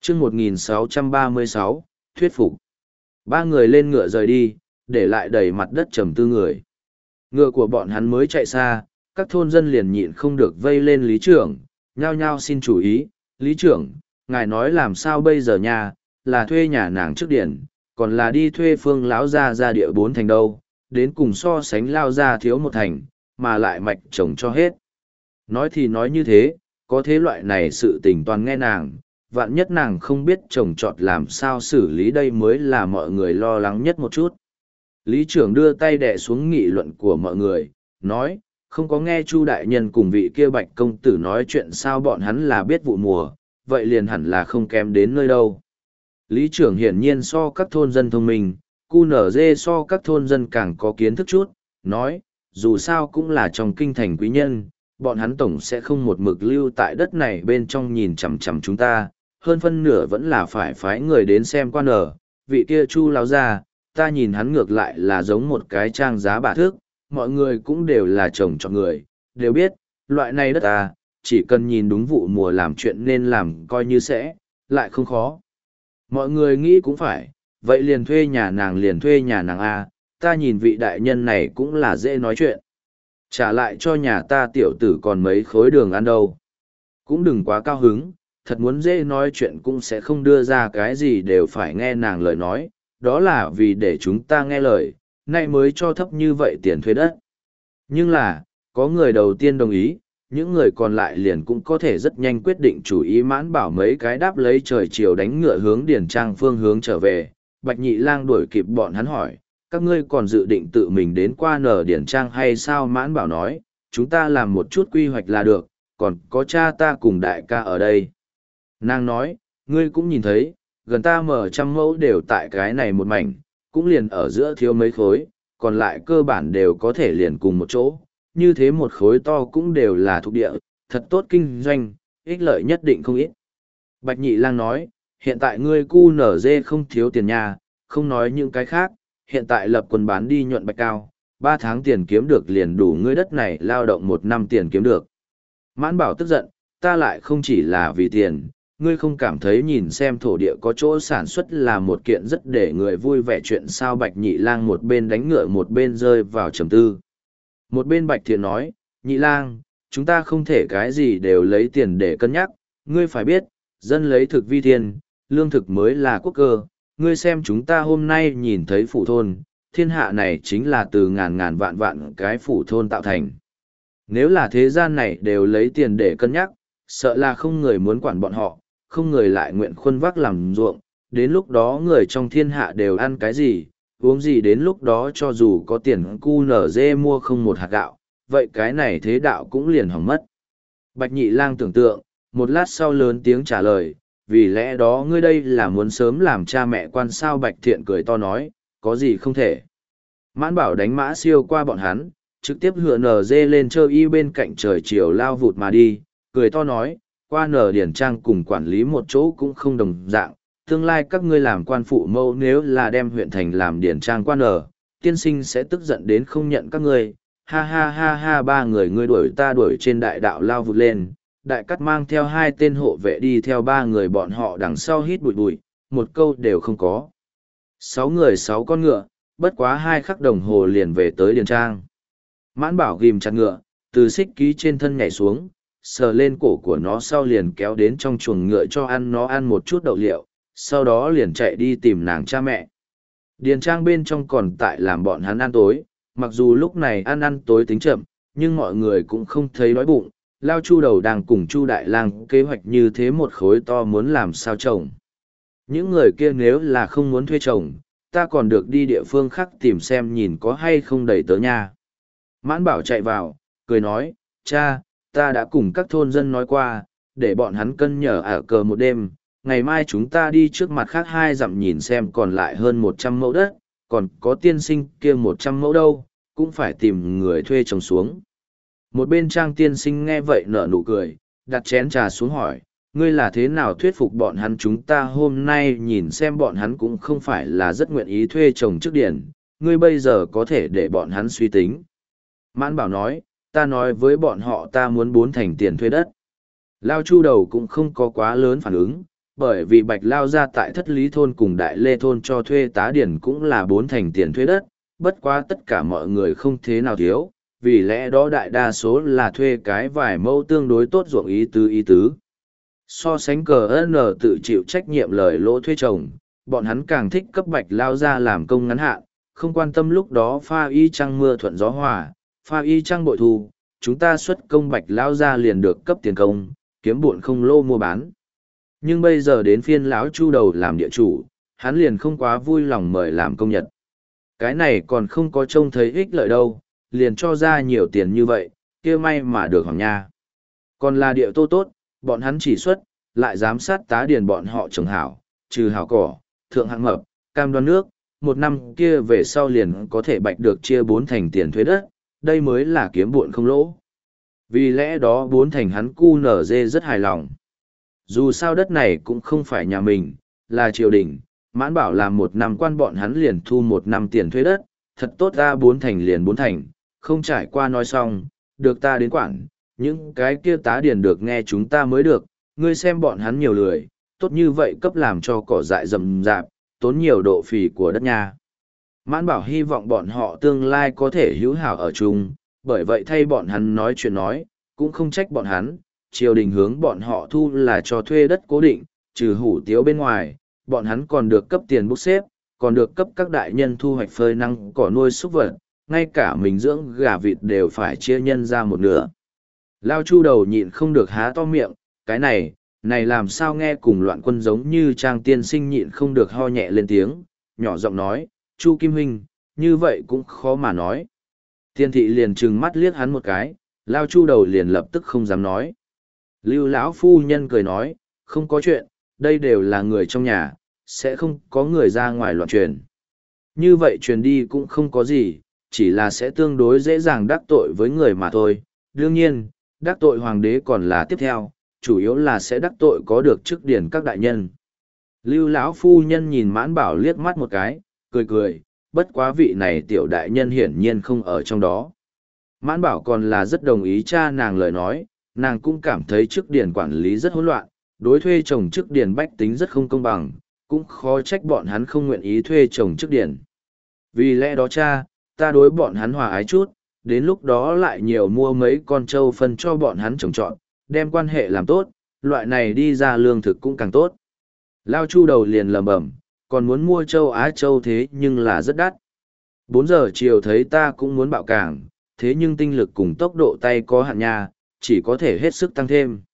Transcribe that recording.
chương 1636, thuyết phục. Ba người lên ngựa rời đi, để lại đầy mặt đất trầm tư người. Ngựa của bọn hắn mới chạy xa, các thôn dân liền nhịn không được vây lên lý trưởng, nhao nhao xin chủ ý. Lý trưởng, ngài nói làm sao bây giờ nha, là thuê nhà nàng trước điển, còn là đi thuê Phương lão gia ra địa 4 thành đâu, đến cùng so sánh lao ra thiếu 1 thành, mà lại mạch chồng cho hết. Nói thì nói như thế, có thế loại này sự tình toàn nghe nàng, vạn nhất nàng không biết trồng trọt làm sao xử lý đây mới là mọi người lo lắng nhất một chút. Lý trưởng đưa tay đè xuống nghị luận của mọi người, nói, không có nghe Chu đại nhân cùng vị kia Bạch công tử nói chuyện sao bọn hắn là biết vụ mùa, vậy liền hẳn là không kém đến nơi đâu. Lý trưởng hiển nhiên so các thôn dân thông minh, QNZ so các thôn dân càng có kiến thức chút, nói, dù sao cũng là trong kinh thành quý nhân, bọn hắn tổng sẽ không một mực lưu tại đất này bên trong nhìn chằm chằm chúng ta, hơn phân nửa vẫn là phải phái người đến xem quan ở, vị kia Chu lão gia, ta nhìn hắn ngược lại là giống một cái trang giá bả thước, mọi người cũng đều là chồng cho người, đều biết, loại này đất ta, chỉ cần nhìn đúng vụ mùa làm chuyện nên làm coi như sẽ, lại không khó. Mọi người nghĩ cũng phải, vậy liền thuê nhà nàng A, ta nhìn vị đại nhân này cũng là dễ nói chuyện. Trả lại cho nhà ta tiểu tử còn mấy khối đường ăn đâu. Cũng đừng quá cao hứng, thật muốn dễ nói chuyện cũng sẽ không đưa ra cái gì đều phải nghe nàng lời nói, đó là vì để chúng ta nghe lời, nay mới cho thấp như vậy tiền thuê đất. Nhưng là, có người đầu tiên đồng ý, những người còn lại liền cũng có thể rất nhanh quyết định chủ ý Mãn Bảo mấy cái đáp lấy trời chiều đánh ngựa hướng Điền Trang phương hướng trở về. Bạch Nhị Lang đuổi kịp bọn hắn hỏi, các ngươi còn dự định tự mình đến qua nở Điền Trang hay sao? Mãn Bảo nói, chúng ta làm một chút quy hoạch là được, còn có cha ta cùng đại ca ở đây. Nàng nói, ngươi cũng nhìn thấy, gần ta mở 100 mẫu đều tại cái này một mảnh, cũng liền ở giữa thiếu mấy khối, còn lại cơ bản đều có thể liền cùng một chỗ, như thế một khối to cũng đều là thuộc địa, thật tốt kinh doanh, ích lợi nhất định không ít. Bạch Nhị Lang nói, hiện tại ngươi QNZ không thiếu tiền nhà, không nói những cái khác, hiện tại lập quân bán đi nhuận bạch cao, 3 tháng tiền kiếm được liền đủ ngươi đất này lao động 1 năm tiền kiếm được. Mãn Bảo tức giận, ta lại không chỉ là vì tiền, ngươi không cảm thấy nhìn xem thổ địa có chỗ sản xuất là một kiện rất để người vui vẻ chuyện sao? Bạch Nhị Lang một bên đánh ngựa một bên rơi vào trầm tư. Một bên Bạch Thiện nói, Nhị Lang, chúng ta không thể cái gì đều lấy tiền để cân nhắc, ngươi phải biết, dân lấy thực vi thiên, lương thực mới là quốc cơ, ngươi xem chúng ta hôm nay nhìn thấy phủ thôn, thiên hạ này chính là từ ngàn ngàn vạn vạn cái phủ thôn tạo thành. Nếu là thế gian này đều lấy tiền để cân nhắc, sợ là không người muốn quản bọn họ, không người lại nguyện khuân vác làm ruộng, đến lúc đó người trong thiên hạ đều ăn cái gì, uống gì, đến lúc đó cho dù có tiền QNZ mua không một hạt gạo, vậy cái này thế đạo cũng liền hỏng mất. Bạch Nhị Lang tưởng tượng, một lát sau lớn tiếng trả lời, vì lẽ đó ngươi đây là muốn sớm làm cha mẹ quan sao? Bạch Thiện cười to nói, có gì không thể. Mãn Bảo đánh mã siêu qua bọn hắn, trực tiếp hựa NG lên chơi y bên cạnh trời chiều lao vụt mà đi, cười to nói, qua nở Điển Trang cùng quản lý một chỗ cũng không đồng dạng, tương lai các ngươi làm quan phụ mẫu nếu là đem huyện thành làm Điển Trang quan nở, tiên sinh sẽ tức giận đến không nhận các ngươi. Ha ha ha ha, 3 người ngươi đuổi ta đuổi trên đại đạo lao vụt lên, đại cắt mang theo 2 tên hộ vệ đi theo 3 người bọn họ đằng sau hít bụi bụi, một câu đều không có. 6 người 6 con ngựa, bất quá 2 khắc đồng hồ liền về tới Điền Trang. Mãn Bảo ghim chặt ngựa, từ xích ký trên thân nhảy xuống, sờ lên cổ của nó sau liền kéo đến trong chuồng ngựa cho ăn nó ăn một chút đậu liệu, sau đó liền chạy đi tìm nàng cha mẹ. Điền Trang bên trong còn tại làm bọn hắn ăn tối, mặc dù lúc này ăn tối tính chậm, nhưng mọi người cũng không thấy đói bụng. Lao Chu Đầu đang cùng Chu Đại Lang kế hoạch như thế một khối to muốn làm sao trồng. Những người kia nếu là không muốn thuê trồng, ta còn được đi địa phương khác tìm xem nhìn có hay không đẩy tớ nha. Mãn Bảo chạy vào, cười nói, cha, ta đã cùng các thôn dân nói qua, để bọn hắn cân nhở ở cờ một đêm, ngày mai chúng ta đi trước mặt khác 2 dặm nhìn xem còn lại hơn 100 mẫu đất, còn có tiên sinh kia 100 mẫu đâu, cũng phải tìm người thuê trồng xuống. Một bên Trang tiên sinh nghe vậy nở nụ cười, đặt chén trà xuống hỏi, ngươi là thế nào thuyết phục bọn hắn? Chúng ta hôm nay nhìn xem bọn hắn cũng không phải là rất nguyện ý thuê trồng trước điển, ngươi bây giờ có thể để bọn hắn suy tính. Mãn Bảo nói, ta nói với bọn họ ta muốn 4 thành tiền thuê đất. Lao Chu Đầu cũng không có quá lớn phản ứng, bởi vì Bạch Lao gia tại Thất Lý thôn cùng Đại Lê thôn cho thuê tá điển cũng là 4 thành tiền thuê đất, bất quá tất cả mọi người không thế nào thiếu, vì lẽ đó đại đa số là thuê cái vài mẫu tương đối tốt ruộng ý tứ. So sánh cờ N tự chịu trách nhiệm lời lỗ thuê chồng, bọn hắn càng thích cấp Bạch Lao gia làm công ngắn hạn, không quan tâm lúc đó pha y trăng mưa thuận gió hòa, pha y trăng bội thu, chúng ta xuất công Bạch Lao gia liền được cấp tiền công, kiếm buộn không lô mua bán. Nhưng bây giờ đến phiên lão Chu đầu làm địa chủ, hắn liền không quá vui lòng mời làm công nhật. Cái này còn không có trông thấy ích lợi đâu, liền cho ra nhiều tiền như vậy, kia may mà được hoàng nha. Còn là địa tô tốt, bọn hắn chỉ xuất, lại giám sát tá điền bọn họ trồng hảo, trừ hảo cỏ, thượng hạng mập, cam đoan nước, một năm kia về sau liền có thể bạch được chia 4 thành tiền thuế đất, đây mới là kiếm buộn không lỗ. Vì lẽ đó 4 thành hắn cu nở dê rất hài lòng. Dù sao đất này cũng không phải nhà mình, là triều đình, mãn bảo làm 1 năm quan bọn hắn liền thu 1 năm tiền thuế đất, thật tốt ra 4 thành liền 4 thành, không trải qua nói xong, được ta đến quản, những cái kia tá điền được nghe chúng ta mới được, ngươi xem bọn hắn nhiều lười, tốt như vậy cấp làm cho cỏ dại rậm rạp, tốn nhiều độ phì của đất nhà. Mãn bảo hy vọng bọn họ tương lai có thể hữu hảo ở chung, bởi vậy thay bọn hắn nói chuyện nói, cũng không trách bọn hắn, triều đình hướng bọn họ thu là cho thuê đất cố định, trừ hủ tiếu bên ngoài, bọn hắn còn được cấp tiền bốc xếp, còn được cấp các đại nhân thu hoạch phơi năng cỏ nuôi súc vật, ngay cả mình dưỡng gà vịt đều phải chia nhân ra một nửa. Lao Chu đầu nhịn không được há to miệng, cái này làm sao nghe cùng loạn quân giống như Trang tiên sinh nhịn không được ho nhẹ lên tiếng, nhỏ giọng nói, Chu Kim Huynh, như vậy cũng khó mà nói. Tiên thị liền trừng mắt liếc hắn một cái, Lao Chu đầu liền lập tức không dám nói. Lưu lão phu nhân cười nói, không có chuyện, đây đều là người trong nhà, sẽ không có người ra ngoài loạn truyền. Như vậy truyền đi cũng không có gì, chỉ là sẽ tương đối dễ dàng đắc tội với người mà thôi. Đương nhiên, đắc tội hoàng đế còn là tiếp theo, chủ yếu là sẽ đắc tội có được chức điển các đại nhân. Lưu lão phu nhân nhìn Mãn Bảo liếc mắt một cái, cười cười, bất quá vị này tiểu đại nhân hiển nhiên không ở trong đó. Mãn Bảo còn là rất đồng ý cha nàng lời nói, nàng cũng cảm thấy chức điển quản lý rất hỗn loạn, đối thuê chồng chức điển bách tính rất không công bằng, cũng khó trách bọn hắn không nguyện ý thuê chồng chức điển. Vì lẽ đó cha, ta đối bọn hắn hòa ái chút, đến lúc đó lại nhiều mua mấy con trâu phân cho bọn hắn trồng trọt, đem quan hệ làm tốt, loại này đi ra lương thực cũng càng tốt. Lao Chu đầu liền lầm bẩm, còn muốn mua trâu Á trâu thế nhưng là rất đắt. 4 giờ chiều thấy ta cũng muốn bạo cảng, thế nhưng tinh lực cùng tốc độ tay có hạn nha, chỉ có thể hết sức tăng thêm.